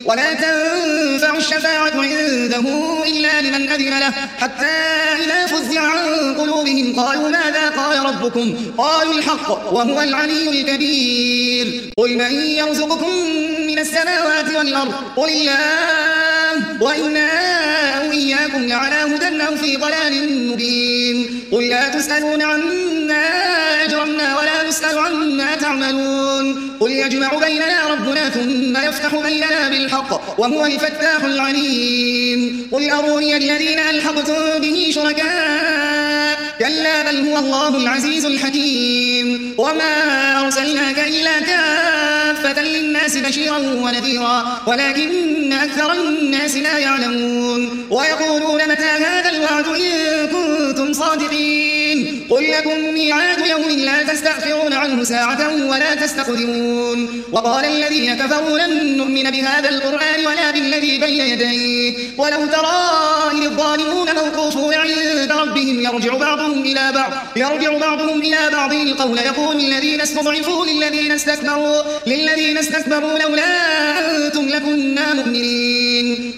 ولا تنفع الشفاعة عنده إلا لمن أذن له حتى إذا فزع عن قلوبهم قالوا ماذا قال ربكم قالوا الحق وهو العلي الكبير قل من يرزقكم من السماوات والأرض قل الله وإنا أو إياكم لعلى هدى أو في ضلال مبين قل لا تسألون عما أجرمنا ولا نسأل عما تعملون قل يجمع بيننا ربنا ثم يفتح بيننا بالحق وهو الفتاح العليم قل أروني الذين ألحقتم به شركاء كلا بل هو الله العزيز الحكيم وما أرسلناك إلا كافة للناس بشيرا ونذيرا ولكن أكثر الناس لا يعلمون ويقولون متى هذا الوعد إن كنتم صادقين قل لكم ميعاد يوم لا تستأخرون عنه ساعة ولا تستقدمون وقال الذين كفروا لن نؤمن بهذا القرآن ولا بالذي بين يديه ولو ترى إذ الظالمون موقوفون عند ربهم يرجع بعضهم إلى بعض القول يقول الذين استضعفوا للذين استكبروا لولا أنتم لكنا مؤمنين